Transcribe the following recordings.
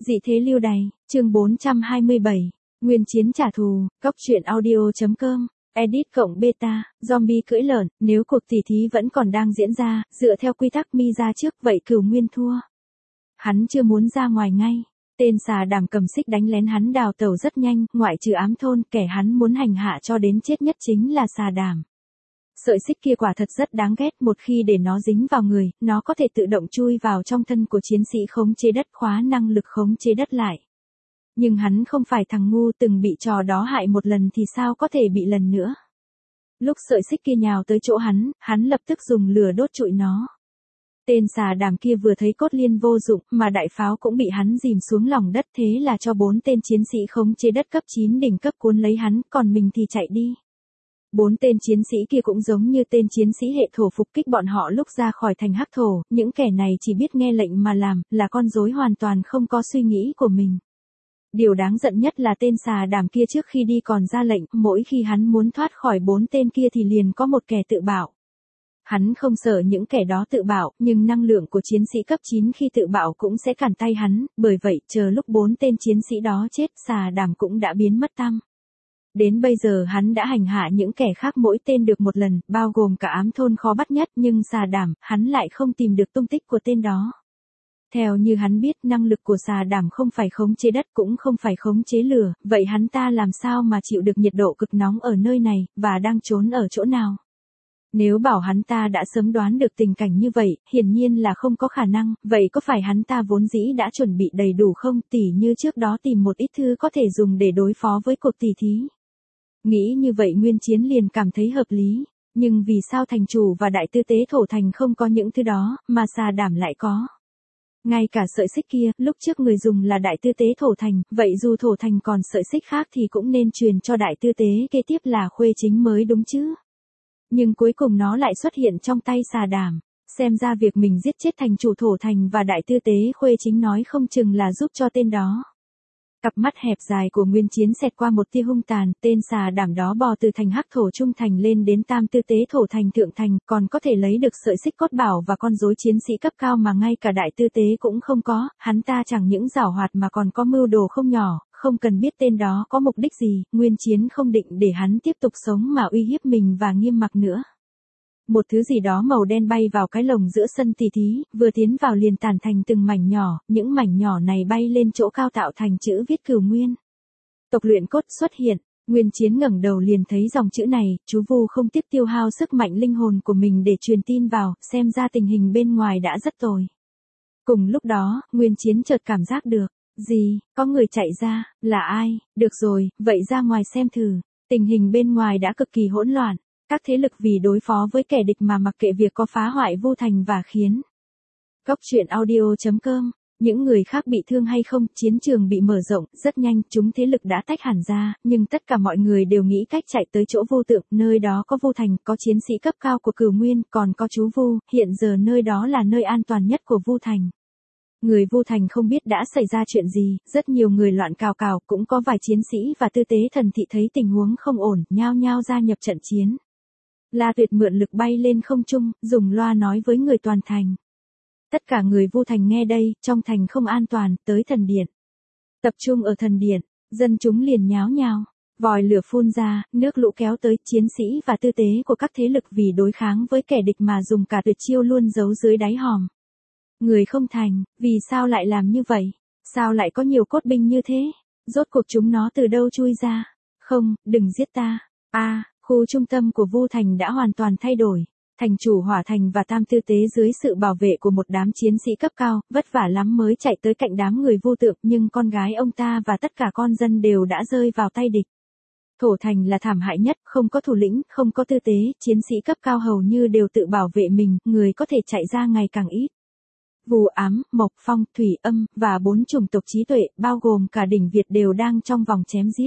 Dị thế lưu đày, chương 427, Nguyên chiến trả thù, góc truyện audio.com, edit cộng beta, zombie cưỡi lợn, nếu cuộc tỉ thí vẫn còn đang diễn ra, dựa theo quy tắc mi ra trước vậy Cửu Nguyên thua. Hắn chưa muốn ra ngoài ngay. Tên xà đảm cầm xích đánh lén hắn đào tẩu rất nhanh, ngoại trừ ám thôn, kẻ hắn muốn hành hạ cho đến chết nhất chính là xà đảm. Sợi xích kia quả thật rất đáng ghét, một khi để nó dính vào người, nó có thể tự động chui vào trong thân của chiến sĩ khống chế đất, khóa năng lực khống chế đất lại. Nhưng hắn không phải thằng ngu, từng bị trò đó hại một lần thì sao có thể bị lần nữa. Lúc sợi xích kia nhào tới chỗ hắn lập tức dùng lửa đốt trụi nó. Tên xà đảm kia vừa thấy cốt liên vô dụng, mà đại pháo cũng bị hắn dìm xuống lòng đất, thế là cho 4 tên chiến sĩ khống chế đất cấp 9 đỉnh cấp cuốn lấy hắn, còn mình thì chạy đi. 4 tên chiến sĩ kia cũng giống như tên chiến sĩ hệ thổ phục kích bọn họ lúc ra khỏi thành hắc thổ, những kẻ này chỉ biết nghe lệnh mà làm, là con rối hoàn toàn không có suy nghĩ của mình. Điều đáng giận nhất là tên xà đảm kia trước khi đi còn ra lệnh, mỗi khi hắn muốn thoát khỏi 4 tên kia thì liền có một kẻ tự bạo. Hắn không sợ những kẻ đó tự bạo, nhưng năng lượng của chiến sĩ cấp 9 khi tự bạo cũng sẽ cản tay hắn, bởi vậy chờ lúc 4 tên chiến sĩ đó chết, xà đảm cũng đã biến mất tăm. Đến bây giờ hắn đã hành hạ những kẻ khác mỗi tên được một lần, bao gồm cả ám thôn khó bắt nhất, nhưng xà đảm, hắn lại không tìm được tung tích của tên đó. Theo như hắn biết, năng lực của xà đảm không phải khống chế đất cũng không phải khống chế lửa, vậy hắn ta làm sao mà chịu được nhiệt độ cực nóng ở nơi này, và đang trốn ở chỗ nào? Nếu bảo hắn ta đã sớm đoán được tình cảnh như vậy, hiển nhiên là không có khả năng, vậy có phải hắn ta vốn dĩ đã chuẩn bị đầy đủ không, tỉ như trước đó tìm một ít thư có thể dùng để đối phó với cuộc tỉ thí? Nghĩ như vậy Nguyên Chiến liền cảm thấy hợp lý, nhưng vì sao thành chủ và đại tư tế thổ thành không có những thứ đó, mà xà đảm lại có? Ngay cả sợi xích kia, lúc trước người dùng là đại tư tế thổ thành, vậy dù thổ thành còn sợi xích khác thì cũng nên truyền cho đại tư tế kế tiếp là Khuê Chính mới đúng chứ. Nhưng cuối cùng nó lại xuất hiện trong tay xà đảm, xem ra việc mình giết chết thành chủ thổ thành và đại tư tế Khuê Chính nói không chừng là giúp cho tên đó. Cặp mắt hẹp dài của Nguyên Chiến xẹt qua một tia hung tàn, tên xà đảm đó bò từ thành hắc thổ trung thành lên đến tam tư tế thổ thành thượng thành, còn có thể lấy được sợi xích cốt bảo và con rối chiến sĩ cấp cao mà ngay cả đại tư tế cũng không có, hắn ta chẳng những giảo hoạt mà còn có mưu đồ không nhỏ, không cần biết tên đó có mục đích gì, Nguyên Chiến không định để hắn tiếp tục sống mà uy hiếp mình và Nghiêm Mặc nữa. Một thứ gì đó màu đen bay vào cái lồng giữa sân tỉ thí, vừa tiến vào liền tàn thành từng mảnh nhỏ, những mảnh nhỏ này bay lên chỗ cao tạo thành chữ viết Cửu Nguyên. Tộc luyện cốt xuất hiện, Nguyên Chiến ngẩng đầu liền thấy dòng chữ này, chú Vu không tiếp tiêu hao sức mạnh linh hồn của mình để truyền tin vào, xem ra tình hình bên ngoài đã rất tồi. Cùng lúc đó, Nguyên Chiến chợt cảm giác được, gì, có người chạy ra, là ai, được rồi, vậy ra ngoài xem thử, tình hình bên ngoài đã cực kỳ hỗn loạn. Các thế lực vì đối phó với kẻ địch mà mặc kệ việc có phá hoại Vu Thành và khiến. Góc truyện audio.com, những người khác bị thương hay không, chiến trường bị mở rộng, rất nhanh, chúng thế lực đã tách hẳn ra, nhưng tất cả mọi người đều nghĩ cách chạy tới chỗ Vu Tượng, nơi đó có Vu Thành, có chiến sĩ cấp cao của Cửu Nguyên, còn có chú Vu, hiện giờ nơi đó là nơi an toàn nhất của Vu Thành. Người Vu Thành không biết đã xảy ra chuyện gì, rất nhiều người loạn cào cào, cũng có vài chiến sĩ và tư tế thần thị thấy tình huống không ổn, nhao nhao gia nhập trận chiến. La Tuyệt mượn lực bay lên không trung, dùng loa nói với người toàn thành. Tất cả người Vu Thành nghe đây, trong thành không an toàn, tới thần điện. Tập trung ở thần điện, dân chúng liền nháo nhào. Vòi lửa phun ra, nước lũ kéo tới, chiến sĩ và tư tế của các thế lực vì đối kháng với kẻ địch mà dùng cả tuyệt chiêu luôn giấu dưới đáy hòm. Người không thành, vì sao lại làm như vậy? Sao lại có nhiều cốt binh như thế? Rốt cuộc chúng nó từ đâu chui ra? Không, đừng giết ta. Khu trung tâm của Vu Thành đã hoàn toàn thay đổi. Thành chủ Hỏa Thành và Tam Tư Tế dưới sự bảo vệ của một đám chiến sĩ cấp cao, vất vả lắm mới chạy tới cạnh đám người Vu Tượng, nhưng con gái ông ta và tất cả con dân đều đã rơi vào tay địch. Thổ Thành là thảm hại nhất, không có thủ lĩnh, không có tư tế, chiến sĩ cấp cao hầu như đều tự bảo vệ mình, người có thể chạy ra ngày càng ít. Vu ám, mộc, phong, thủy, âm, và 4 chủng tộc trí tuệ, bao gồm cả đỉnh Việt đều đang trong vòng chém giết.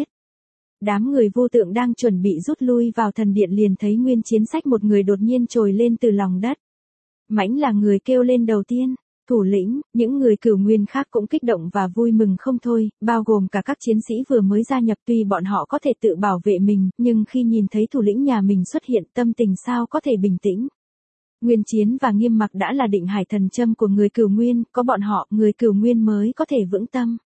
Đám người Vu Tượng đang chuẩn bị rút lui vào thần điện liền thấy Nguyên Chiến xách một người đột nhiên trồi lên từ lòng đất. Mãnh là người kêu lên đầu tiên, thủ lĩnh, những người Cửu Nguyên khác cũng kích động và vui mừng không thôi, bao gồm cả các chiến sĩ vừa mới gia nhập, tuy bọn họ có thể tự bảo vệ mình, nhưng khi nhìn thấy thủ lĩnh nhà mình xuất hiện, tâm tình sao có thể bình tĩnh. Nguyên Chiến và Nghiêm Mặc đã là định hải thần châm của người Cửu Nguyên, có bọn họ, người Cửu Nguyên mới có thể vững tâm.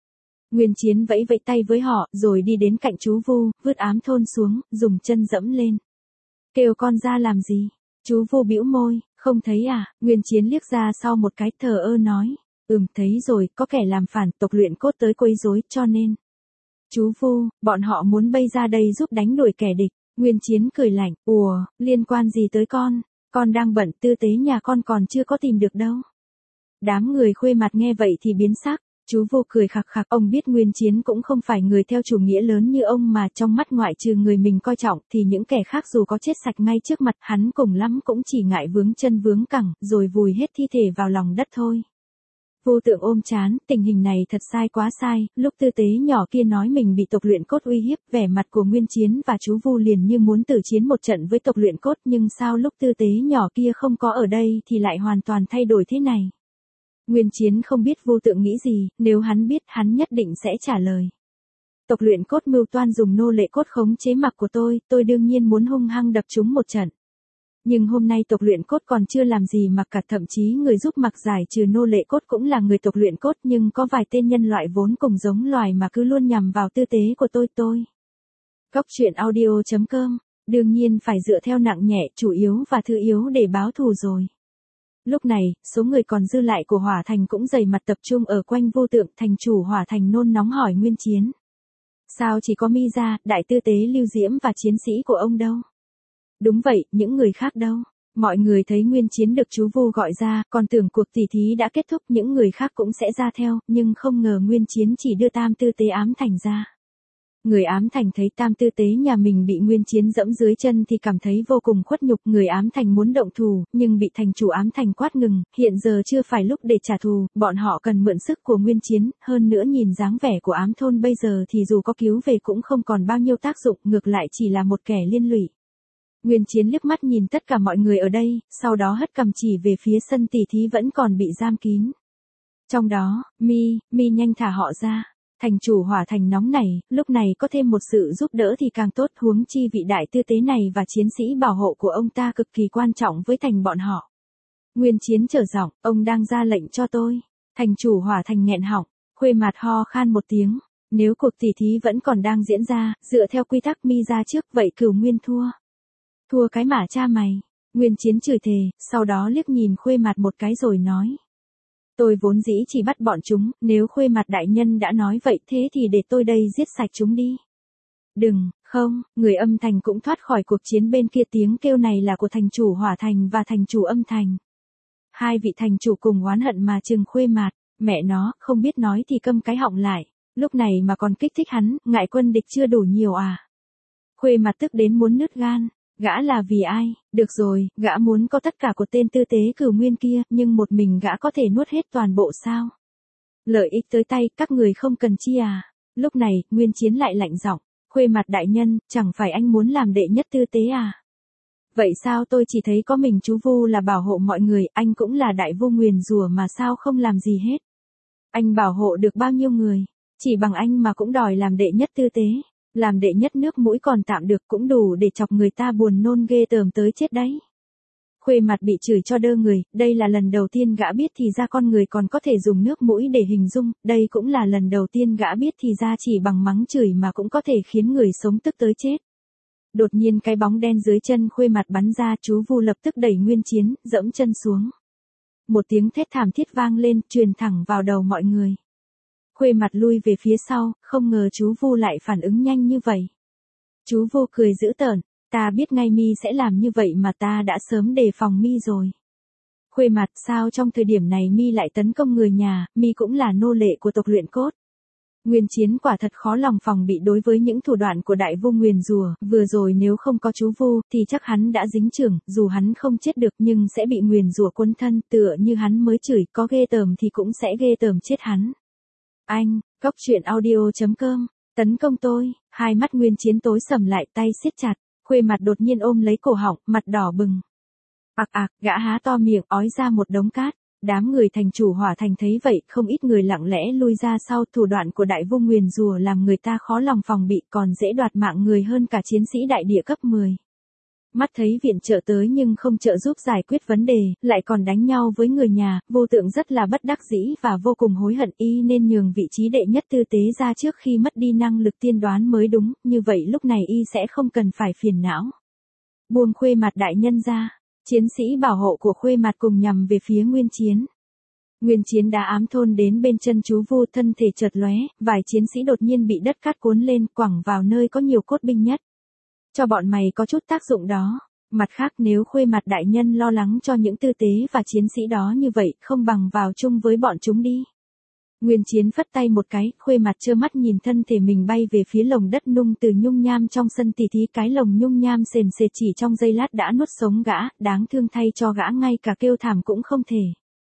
Nguyên Chiến vẫy vẫy tay với họ, rồi đi đến cạnh chú Vu, vứt ám thôn xuống, dùng chân dẫm lên. Kêu con ra làm gì? Chú Vu bĩu môi, không thấy à? Nguyên Chiến liếc ra sau một cái, thờ ơ nói. Thấy rồi, có kẻ làm phản, tộc luyện cốt tới quấy rối, cho nên. Chú Vu, bọn họ muốn bay ra đây giúp đánh đuổi kẻ địch. Nguyên Chiến cười lạnh, ùa, liên quan gì tới con đang bận, tư tế nhà con còn chưa có tìm được đâu. Đám người Khuê Mặt nghe vậy thì biến sắc. Chú Vu cười khặc khặc, ông biết Nguyên Chiến cũng không phải người theo chủ nghĩa lớn như ông mà trong mắt ngoại trừ người mình coi trọng thì những kẻ khác dù có chết sạch ngay trước mặt hắn cùng lắm cũng chỉ ngại vướng chân vướng cẳng rồi vùi hết thi thể vào lòng đất thôi. Vô Tượng ôm trán, tình hình này thật sai quá sai, lúc tư tế nhỏ kia nói mình bị tộc luyện cốt uy hiếp, vẻ mặt của Nguyên Chiến và chú Vu liền như muốn tử chiến một trận với tộc luyện cốt, nhưng sao lúc tư tế nhỏ kia không có ở đây thì lại hoàn toàn thay đổi thế này. Nguyên Chiến không biết Vô Tượng nghĩ gì, nếu hắn biết hắn nhất định sẽ trả lời. Tộc luyện cốt mưu toan dùng nô lệ cốt khống chế mặc của tôi đương nhiên muốn hung hăng đập chúng một trận. Nhưng hôm nay tộc luyện cốt còn chưa làm gì mà cả, thậm chí người giúp mặc giải trừ nô lệ cốt cũng là người tộc luyện cốt, nhưng có vài tên nhân loại vốn cùng giống loài mà cứ luôn nhằm vào tư tế của tôi. Góc truyện audio.com, đương nhiên phải dựa theo nặng nhẹ, chủ yếu và thứ yếu để báo thù rồi. Lúc này, số người còn dư lại của Hỏa Thành cũng dày mặt tập trung ở quanh Vô Tượng, thành chủ Hỏa Thành nôn nóng hỏi Nguyên Chiến. Sao chỉ có Mi gia, đại tư tế Lưu Diễm và chiến sĩ của ông đâu? Đúng vậy, những người khác đâu? Mọi người thấy Nguyên Chiến được chú Vu gọi ra, còn tưởng cuộc tỉ thí đã kết thúc, những người khác cũng sẽ ra theo, nhưng không ngờ Nguyên Chiến chỉ đưa Tam tư tế Ám Thành ra. Người Ám Thành thấy Tam tư tế nhà mình bị Nguyên Chiến dẫm dưới chân thì cảm thấy vô cùng khuất nhục, người Ám Thành muốn động thù, nhưng bị thành chủ Ám Thành quát ngừng, hiện giờ chưa phải lúc để trả thù, bọn họ cần mượn sức của Nguyên Chiến, hơn nữa nhìn dáng vẻ của Ám thôn bây giờ thì dù có cứu về cũng không còn bao nhiêu tác dụng, ngược lại chỉ là một kẻ liên lụy. Nguyên Chiến liếc mắt nhìn tất cả mọi người ở đây, sau đó hất cằm chỉ về phía sân tỉ thí vẫn còn bị giam kín. Trong đó, Mi nhanh thả họ ra. Thành chủ Hỏa Thành nóng nảy, lúc này có thêm một sự giúp đỡ thì càng tốt, huống chi vị đại tư tế này và chiến sĩ bảo hộ của ông ta cực kỳ quan trọng với thành bọn họ. Nguyên Chiến trở giọng, ông đang ra lệnh cho tôi. Thành chủ Hỏa Thành nghẹn họng, Khuê Mặt ho khan một tiếng. Nếu cuộc tỉ thí vẫn còn đang diễn ra, dựa theo quy tắc Mi ra trước, vậy Cửu Nguyên thua. Thua cái mả cha mày. Nguyên Chiến chửi thề, sau đó liếc nhìn Khuê Mặt một cái rồi nói. Tôi vốn dĩ chỉ bắt bọn chúng, nếu Khuê Mặt đại nhân đã nói vậy thế thì để tôi đây giết sạch chúng đi. Đừng, không, người Âm Thành cũng thoát khỏi cuộc chiến bên kia, tiếng kêu này là của thành chủ Hỏa Thành và thành chủ Âm Thành. Hai vị thành chủ cùng oán hận mà trừng Khuê Mặt, mẹ nó, không biết nói thì câm cái họng lại, lúc này mà còn kích thích hắn, ngại quân địch chưa đủ nhiều à. Khuê Mặt tức đến muốn nứt gan. Gã là vì ai? Được rồi, gã muốn có tất cả của tên tư tế Cửu Nguyên kia, nhưng một mình gã có thể nuốt hết toàn bộ sao? Lợi ích tới tay, các người không cần chi à? Lúc này, Nguyên Chiến lại lạnh giọng, Khuê Mặt đại nhân, chẳng phải anh muốn làm đệ nhất tư tế à? Vậy sao tôi chỉ thấy có mình chú Vu là bảo hộ mọi người, anh cũng là đại vô nguyền rủa mà sao không làm gì hết? Anh bảo hộ được bao nhiêu người? Chỉ bằng anh mà cũng đòi làm đệ nhất tư tế. Làm đệ nhất nước mũi còn tạm được, cũng đủ để chọc người ta buồn nôn ghê tởm tới chết đấy. Khuê Mặt bị chửi cho đơ người, đây là lần đầu tiên gã biết thì ra con người còn có thể dùng nước mũi để hình dung, đây cũng là lần đầu tiên gã biết thì ra chỉ bằng mắng chửi mà cũng có thể khiến người sống tức tới chết. Đột nhiên cái bóng đen dưới chân Khuê Mặt bắn ra, chú Vu lập tức đẩy Nguyên Chiến, dẫm chân xuống. Một tiếng thét thảm thiết vang lên, truyền thẳng vào đầu mọi người. Khuê Mặt lui về phía sau, không ngờ chú Vu lại phản ứng nhanh như vậy. Chú Vu cười dữ tợn, ta biết ngay Mi sẽ làm như vậy mà ta đã sớm đề phòng Mi rồi. Khuê Mặt, sao trong thời điểm này Mi lại tấn công người nhà, Mi cũng là nô lệ của tộc luyện cốt. Nguyên Chiến quả thật khó lòng phòng bị đối với những thủ đoạn của đại vô nguyền rùa, vừa rồi nếu không có chú Vu thì chắc hắn đã dính chưởng, dù hắn không chết được nhưng sẽ bị nguyền rùa quấn thân, tựa như hắn mới chửi có ghê tởm thì cũng sẽ ghê tởm chết hắn. Anh, góc truyện audio.com, tấn công tôi, hai mắt Nguyên Chiến tối sầm lại, tay siết chặt, Khuê Mặt đột nhiên ôm lấy cổ họng, mặt đỏ bừng. Gã há to miệng, ói ra một đống cát, đám người thành chủ Hỏa Thành thấy vậy, không ít người lặng lẽ lui ra sau, thủ đoạn của đại vô nguyền rùa làm người ta khó lòng phòng bị, còn dễ đoạt mạng người hơn cả chiến sĩ đại địa cấp 10. Mắt thấy viện trợ tới nhưng không trợ giúp giải quyết vấn đề, lại còn đánh nhau với người nhà, Vô Tượng rất là bất đắc dĩ và vô cùng hối hận, y nên nhường vị trí đệ nhất tư tế ra trước khi mất đi năng lực tiên đoán mới đúng, như vậy lúc này y sẽ không cần phải phiền não. Buông Khuê Mạt đại nhân ra, chiến sĩ bảo hộ của Khuê Mạt cùng nhằm về phía Nguyên Chiến. Nguyên Chiến đã ám thôn đến bên chân chú Vu, thân thể chợt lóe, vài chiến sĩ đột nhiên bị đất cát cuốn lên, quẳng vào nơi có nhiều cốt binh nhất. Cho bọn mày có chút tác dụng đó. Mặt khác, nếu Khuê Mạt đại nhân lo lắng cho những tư tế và chiến sĩ đó như vậy, không bằng vào chung với bọn chúng đi. Nguyên Chiến phất tay một cái, Khuê Mạt trơ mắt nhìn thân thể mình bay về phía lồng đất nung từ nhung nham trong sân tỉ thí, cái lồng nhung nham sền sệt chỉ trong giây lát đã nuốt sống gã, đáng thương thay cho gã ngay cả kêu thảm cũng không thể.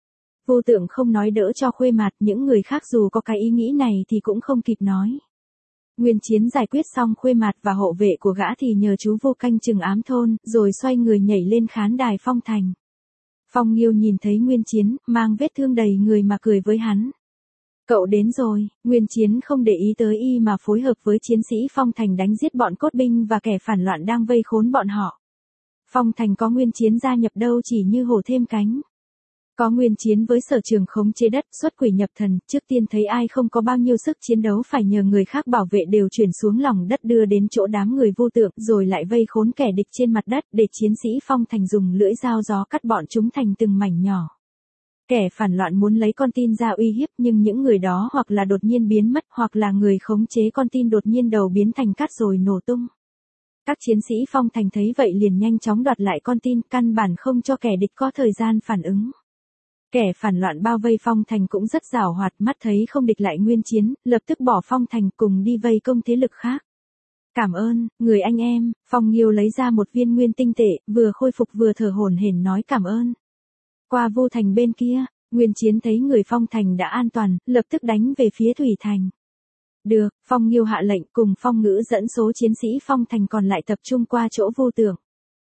Vô Tượng không nói đỡ cho Khuê Mạt, những người khác dù có cái ý nghĩ này thì cũng không kịp nói. Nguyên Chiến giải quyết xong Khuê Mạt và hộ vệ của gã thì nhờ chú Vô canh chừng ám thôn, rồi xoay người nhảy lên khán đài Phong Thành. Phong Nghiêu nhìn thấy Nguyên Chiến, mang vết thương đầy người mà cười với hắn. Cậu đến rồi. Nguyên Chiến không để ý tới y mà phối hợp với chiến sĩ Phong Thành đánh giết bọn cốt binh và kẻ phản loạn đang vây khốn bọn họ. Phong Thành có Nguyên Chiến gia nhập đâu chỉ như hổ thêm cánh. Có Nguyên Chiến với sở trường khống chế đất, xuất quỷ nhập thần, trước tiên thấy ai không có bao nhiêu sức chiến đấu phải nhờ người khác bảo vệ đều chuyển xuống lòng đất đưa đến chỗ đám người Vô Tượng, rồi lại vây khốn kẻ địch trên mặt đất để chiến sĩ Phong Thành dùng lưỡi dao gió cắt bọn chúng thành từng mảnh nhỏ. Kẻ phản loạn muốn lấy con tin ra uy hiếp nhưng những người đó hoặc là đột nhiên biến mất hoặc là người khống chế con tin đột nhiên đầu biến thành cát rồi nổ tung. Các chiến sĩ Phong Thành thấy vậy liền nhanh chóng đoạt lại con tin, căn bản không cho kẻ địch có thời gian phản ứng. Kẻ phản loạn bao vây Phong Thành cũng rất giàu hoạt, mắt thấy không địch lại Nguyên Chiến, lập tức bỏ Phong Thành cùng đi vây công thế lực khác. Cảm ơn, người anh em. Phong Nghiêu lấy ra một viên nguyên tinh tệ, vừa khôi phục vừa thở hổn hển nói cảm ơn. Qua Vu Thành bên kia, Nguyên Chiến thấy người Phong Thành đã an toàn, lập tức đánh về phía Thủy Thành. Được, Phong Nghiêu hạ lệnh cùng Phong Ngữ dẫn số chiến sĩ Phong Thành còn lại tập trung qua chỗ Vô Tượng.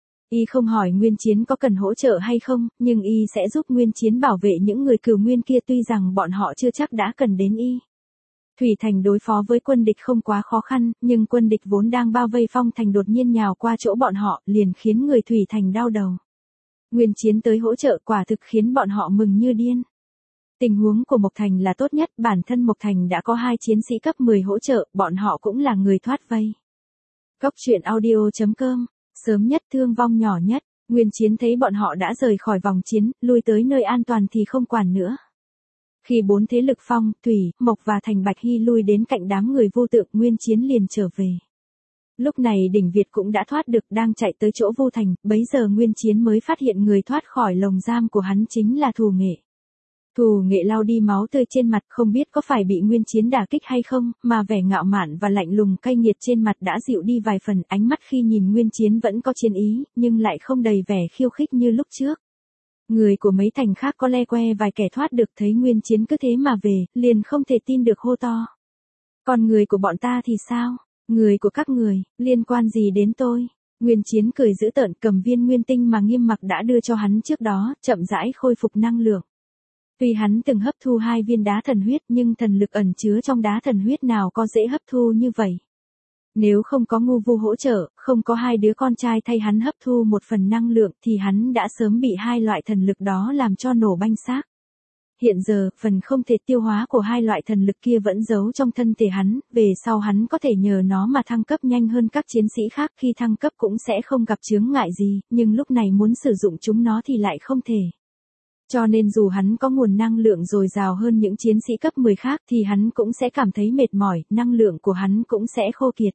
Y không hỏi Nguyên Chiến có cần hỗ trợ hay không, nhưng y sẽ giúp Nguyên Chiến bảo vệ những người Cửu Nguyên kia tuy rằng bọn họ chưa chắc đã cần đến y. Thủy Thành đối phó với quân địch không quá khó khăn, nhưng quân địch vốn đang bao vây Phong Thành đột nhiên nhào qua chỗ bọn họ, liền khiến người Thủy Thành đau đầu. Nguyên Chiến tới hỗ trợ quả thực khiến bọn họ mừng như điên. Tình huống của Mộc Thành là tốt nhất, bản thân Mộc Thành đã có 2 chiến sĩ cấp 10 hỗ trợ, bọn họ cũng là người thoát vây. Góc truyện audio.com, sớm nhất thương vong nhỏ nhất, Nguyên Chiến thấy bọn họ đã rời khỏi vòng chiến, lui tới nơi an toàn thì không quản nữa. Khi 4 thế lực Phong, Thủy, Mộc và Thành Bạch Hy lui đến cạnh đám người Vô Tượng, Nguyên Chiến liền trở về. Lúc này Đỉnh Việt cũng đã thoát được, đang chạy tới chỗ Vô Thành, bấy giờ Nguyên Chiến mới phát hiện người thoát khỏi lồng giam của hắn chính là Thù Nghệ. Thù Nghệ lau đi máu tươi trên mặt, không biết có phải bị Nguyên Chiến đả kích hay không, mà vẻ ngạo mạn và lạnh lùng cay nghiệt trên mặt đã dịu đi vài phần, ánh mắt khi nhìn Nguyên Chiến vẫn có chiến ý, nhưng lại không đầy vẻ khiêu khích như lúc trước. Người của mấy thành khác có le que vài kẻ thoát được thấy Nguyên Chiến cứ thế mà về, liền không thể tin được hô to. Còn người của bọn ta thì sao? Người của các người, liên quan gì đến tôi? Nguyên Chiến cười dữ tợn cầm viên nguyên tinh mà Nghiêm Mặc đã đưa cho hắn trước đó, chậm rãi khôi phục năng lượng. Tuy hắn từng hấp thu 2 viên đá thần huyết nhưng thần lực ẩn chứa trong đá thần huyết nào có dễ hấp thu như vậy. Nếu không có Ngu Vu hỗ trợ, không có 2 đứa con trai thay hắn hấp thu một phần năng lượng thì hắn đã sớm bị 2 loại thần lực đó làm cho nổ banh xác. Hiện giờ, phần không thể tiêu hóa của 2 loại thần lực kia vẫn giấu trong thân thể hắn, về sau hắn có thể nhờ nó mà thăng cấp nhanh hơn các chiến sĩ khác, khi thăng cấp cũng sẽ không gặp chướng ngại gì, nhưng lúc này muốn sử dụng chúng nó thì lại không thể. Cho nên dù hắn có nguồn năng lượng dồi dào hơn những chiến sĩ cấp 10 khác thì hắn cũng sẽ cảm thấy mệt mỏi, năng lượng của hắn cũng sẽ khô kiệt.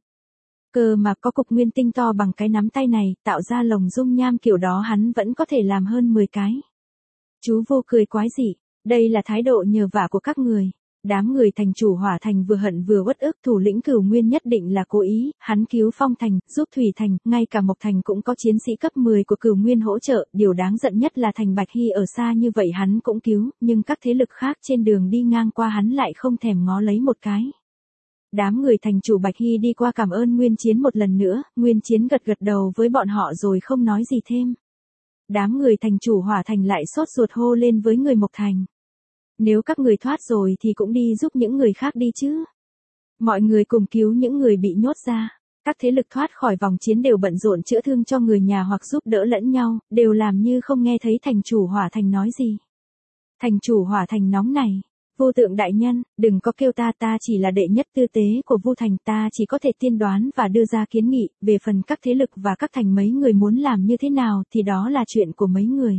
Cơ mà có cục nguyên tinh to bằng cái nắm tay này, tạo ra lồng dung nham kiểu đó hắn vẫn có thể làm hơn 10 cái. Chú Vô cười quái dị, đây là thái độ nhờ vả của các người. Đám người thành chủ Hỏa Thành vừa hận vừa uất ức, thủ lĩnh Cửu Nguyên nhất định là cố ý, hắn cứu Phong Thành, giúp Thủy Thành, ngay cả Mộc Thành cũng có chiến sĩ cấp 10 của Cửu Nguyên hỗ trợ, điều đáng giận nhất là Thành Bạch Hy ở xa như vậy hắn cũng cứu, nhưng các thế lực khác trên đường đi ngang qua hắn lại không thèm ngó lấy một cái. Đám người thành chủ Bạch Hy đi qua cảm ơn Nguyên Chiến một lần nữa, Nguyên Chiến gật gật đầu với bọn họ rồi không nói gì thêm. Đám người thành chủ Hỏa Thành lại sốt ruột hô lên với người Mộc Thành. Nếu các người thoát rồi thì cũng đi giúp những người khác đi chứ. Mọi người cùng cứu những người bị nhốt ra. Các thế lực thoát khỏi vòng chiến đều bận rộn chữa thương cho người nhà hoặc giúp đỡ lẫn nhau, đều làm như không nghe thấy thành chủ Hỏa Thành nói gì. Thành chủ Hỏa Thành nóng này. Vô Tượng đại nhân, đừng có kêu ta chỉ là đệ nhất tư tế của Vu Thành, ta chỉ có thể tiên đoán và đưa ra kiến nghị, về phần các thế lực và các thành mấy người muốn làm như thế nào thì đó là chuyện của mấy người.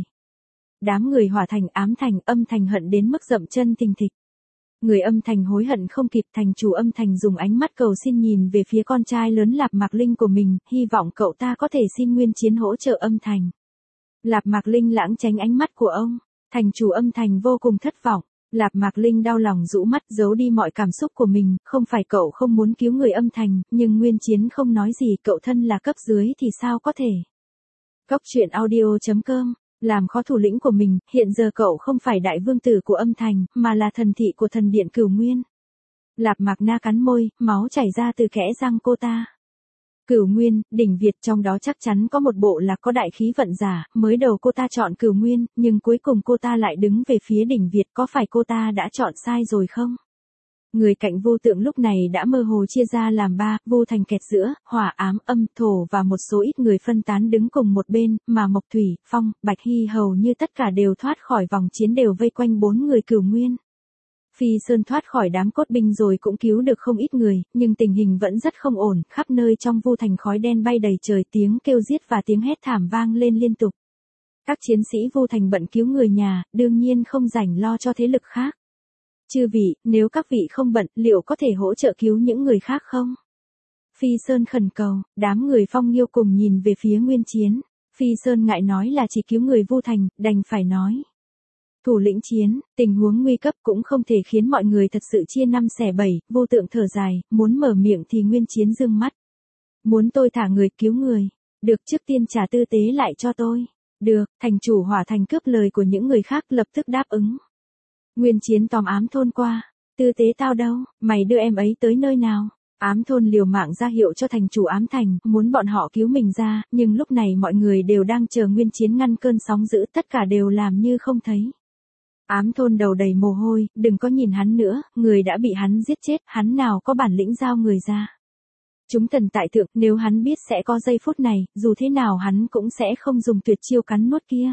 Đám người Hỏa Thành, Ám Thành, Âm Thành hận đến mức dậm chân thình thịch. Người Âm Thành hối hận không kịp, thành chủ Âm Thành dùng ánh mắt cầu xin nhìn về phía con trai lớn Lạp Mạc Linh của mình, hy vọng cậu ta có thể xin Nguyên Chiến hỗ trợ Âm Thành. Lạp Mạc Linh lãng tránh ánh mắt của ông, thành chủ Âm Thành vô cùng thất vọng. Lạp Mạc Linh đau lòng rũ mắt giấu đi mọi cảm xúc của mình, không phải cậu không muốn cứu người Âm Thành, nhưng Nguyên Chiến không nói gì, cậu thân là cấp dưới thì sao có thể. Cốc truyện audio.com, làm khó thủ lĩnh của mình, hiện giờ cậu không phải đại vương tử của Âm Thành, mà là thần thị của thần điện Cửu Nguyên. Lạp Mạc Na cắn môi, máu chảy ra từ kẽ răng cô ta. Cửu Nguyên, đỉnh Việt, trong đó chắc chắn có một bộ lạc có đại khí vận giả, mới đầu cô ta chọn Cửu Nguyên, nhưng cuối cùng cô ta lại đứng về phía đỉnh Việt, có phải cô ta đã chọn sai rồi không? Người cạnh Vô Tượng lúc này đã mơ hồ chia ra làm ba, Vu Thành kẹt giữa, Hỏa, Ám, Âm, Thổ và một số ít người phân tán đứng cùng một bên, mà Mộc Thủy, Phong, Bạch Hy hầu như tất cả đều thoát khỏi vòng chiến, đều vây quanh 4 người Cửu Nguyên. Phi Sơn thoát khỏi đám cốt binh rồi cũng cứu được không ít người, nhưng tình hình vẫn rất không ổn, khắp nơi trong Vu Thành khói đen bay đầy trời, tiếng kêu giết và tiếng hét thảm vang lên liên tục. Các chiến sĩ Vu Thành bận cứu người nhà, đương nhiên không rảnh lo cho thế lực khác. Chư vị, nếu các vị không bận, liệu có thể hỗ trợ cứu những người khác không? Phi Sơn khẩn cầu, đám người Phong Nghiêu cùng nhìn về phía Nguyên Chiến. Phi Sơn ngại nói là chỉ cứu người Vu Thành, đành phải nói. Thủ lĩnh Chiến, tình huống nguy cấp cũng không thể khiến mọi người thật sự chia năm xẻ bảy, Vô Tượng thở dài, muốn mở miệng thì Nguyên Chiến dương mắt. Muốn tôi thả người cứu người, được, trước tiên trả tư tế lại cho tôi. Được, thành chủ Hỏa Thành cướp lời của những người khác lập tức đáp ứng. Nguyên Chiến tóm Ám Thôn qua, tư tế tao đâu, mày đưa em ấy tới nơi nào? Ám Thôn liều mạng ra hiệu cho thành chủ Ám Thành, muốn bọn họ cứu mình ra, nhưng lúc này mọi người đều đang chờ Nguyên Chiến ngăn cơn sóng dữ, tất cả đều làm như không thấy. Ám Thôn đầu đầy mồ hôi, đừng có nhìn hắn nữa, người đã bị hắn giết chết, hắn nào có bản lĩnh giao người ra. Chúng thần tại thượng, nếu hắn biết sẽ có giây phút này, dù thế nào hắn cũng sẽ không dùng tuyệt chiêu cắn nuốt kia.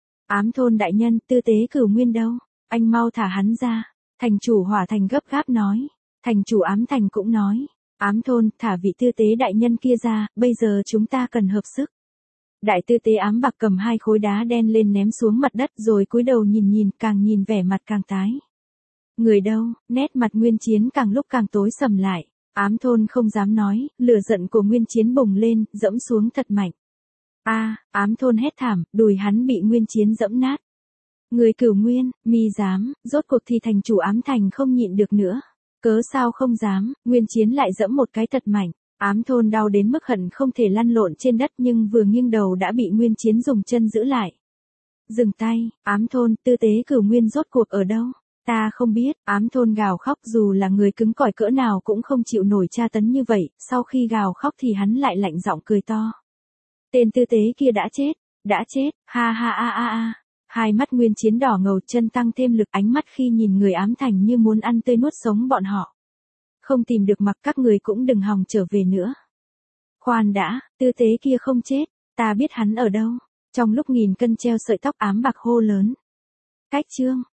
Ám Thôn đại nhân, tư tế Cửu Nguyên đâu? Anh mau thả hắn ra. Thành chủ Hỏa Thành gấp gáp nói. Thành chủ Ám Thành cũng nói. Ám Thôn, thả vị tư tế đại nhân kia ra, bây giờ chúng ta cần hợp sức. Đại tư tế Ám Bạc cầm 2 khối đá đen lên ném xuống mặt đất rồi cúi đầu nhìn, càng nhìn vẻ mặt càng tái. Người đâu, nét mặt Nguyên Chiến càng lúc càng tối sầm lại. Ám Thôn không dám nói, lửa giận của Nguyên Chiến bùng lên, dẫm xuống thật mạnh. Ám Thôn hét thảm, đùi hắn bị Nguyên Chiến dẫm nát. Người Cửu Nguyên, mi dám, rốt cuộc thì thành chủ Ám Thành không nhịn được nữa. Cớ sao không dám, Nguyên Chiến lại dẫm một cái thật mạnh. Ám Thôn đau đến mức hận không thể lăn lộn trên đất, nhưng vừa nghiêng đầu đã bị Nguyên Chiến dùng chân giữ lại. Dừng tay, Ám Thôn, tư tế Cửu Nguyên rốt cuộc ở đâu? Ta không biết, Ám Thôn gào khóc, dù là người cứng cỏi cỡ nào cũng không chịu nổi tra tấn như vậy, sau khi gào khóc thì hắn lại lạnh giọng cười to. Tên tư tế kia đã chết, ha ha a a a. Hai mắt Nguyên Chiến đỏ ngầu, chân tăng thêm lực, ánh mắt khi nhìn người Ám Thành như muốn ăn tươi nuốt sống bọn họ. Không tìm được mặc, các người cũng đừng hòng trở về nữa. Khoan đã, tư tế kia không chết, ta biết hắn ở đâu. Trong lúc nghìn cân treo sợi tóc, Ám Bạc hô lớn. Cách chương.